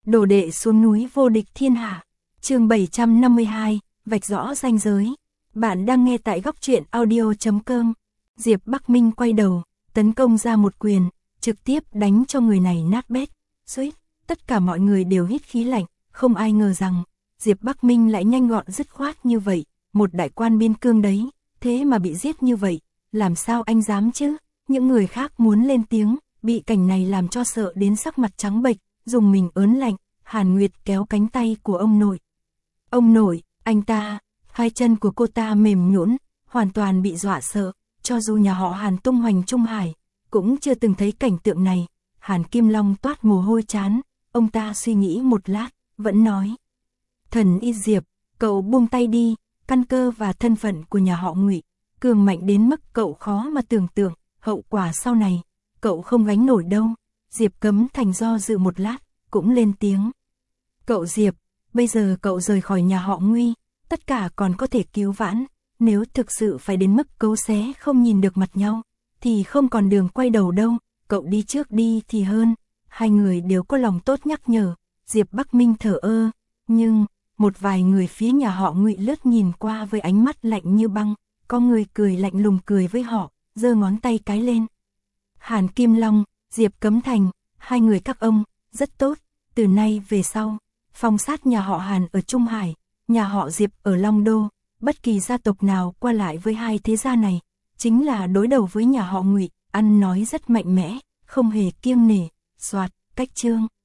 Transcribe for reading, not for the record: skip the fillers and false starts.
Đồ đệ xuống núi vô địch thiên hạ. Chương 752, vạch rõ ranh giới. Bạn đang nghe tại góc truyện audio.com. Diệp Bắc Minh quay đầu, tấn công ra một quyền, trực tiếp đánh cho người này nát bét. Suýt, tất cả mọi người đều hít khí lạnh, không ai ngờ rằng Diệp Bắc Minh lại nhanh gọn dứt khoát như vậy, một đại quan biên cương đấy, thế mà bị giết như vậy, làm sao anh dám chứ? Những người khác muốn lên tiếng, bị cảnh này làm cho sợ đến sắc mặt trắng bệch, dùng mình ớn lạnh. Hàn Nguyệt kéo cánh tay của ông nội. Ông nội, anh ta, hai chân của cô ta mềm nhũn, hoàn toàn bị dọa sợ, cho dù nhà họ Hàn tung hoành Trung Hải, cũng chưa từng thấy cảnh tượng này. Hàn Kim Long toát mồ hôi trán, ông ta suy nghĩ một lát, vẫn nói. Thần Y Diệp, cậu buông tay đi, căn cơ và thân phận của nhà họ Ngụy cường mạnh đến mức cậu khó mà tưởng tượng, hậu quả sau này, cậu không gánh nổi đâu. Diệp Cấm Thành do dự một lát, cũng lên tiếng. Cậu Diệp, bây giờ cậu rời khỏi nhà họ Nguy, tất cả còn có thể cứu vãn, nếu thực sự phải đến mức cấu xé không nhìn được mặt nhau, thì không còn đường quay đầu đâu, cậu đi trước đi thì hơn. Hai người đều có lòng tốt nhắc nhở, Diệp Bắc Minh thở ơ, nhưng một vài người phía nhà họ Ngụy lướt nhìn qua với ánh mắt lạnh như băng, có người cười lạnh lùng cười với họ, giơ ngón tay cái lên. Hàn Kim Long, Diệp Cấm Thành, hai người các ông, rất tốt, từ nay về sau, phong sát nhà họ Hàn ở Trung Hải, nhà họ Diệp ở Long Đô, bất kỳ gia tộc nào qua lại với hai thế gia này, chính là đối đầu với nhà họ Ngụy, ăn nói rất mạnh mẽ, không hề kiêng nể. Soạt, cách chương.